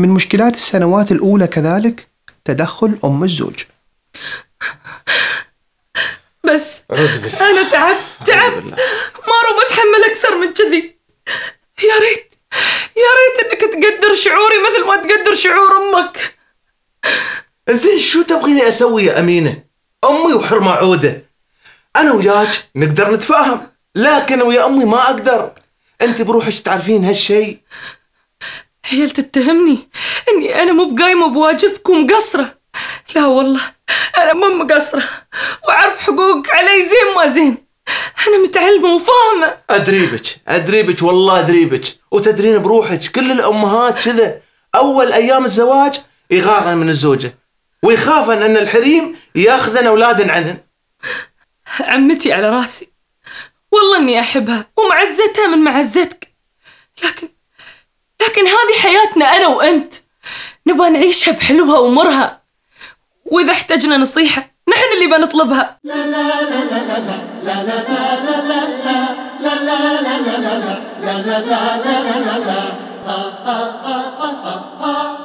من مشكلات السنوات الأولى كذلك تدخل أم الزوج. بس أنا تعبت ما روم أتحمل أكثر من كذي. يا ريت إنك تقدر شعوري مثل ما تقدر شعور أمك. زين شو تبغيني أسوي يا أمينة؟ أمي وحرمة عودة. أنا وياك نقدر نتفاهم، لكن ويا أمي ما أقدر. أنت بروحك تعرفين هالشي. هي تتهمني إني أنا مو بقايمة بواجبك ومقصرة. لا والله أنا مو مقصرة، وأعرف حقوقك علي زين ما زين. أنا متعلمة وفاهمة. أدريبك والله أدريبك، وتدرين بروحك كل الأمهات كذا. أول أيام الزواج يغارن من الزوجة ويخافن أن الحريم ياخذن أولادن عنهن. عمتي على راسي، والله إني أحبها ومعزتها من معزتك، لكن هذه حياتنا أنا وأنت، نبغى نعيشها بحلوها ومرها، وإذا احتجنا نصيحة نحن اللي بنطلبها. لا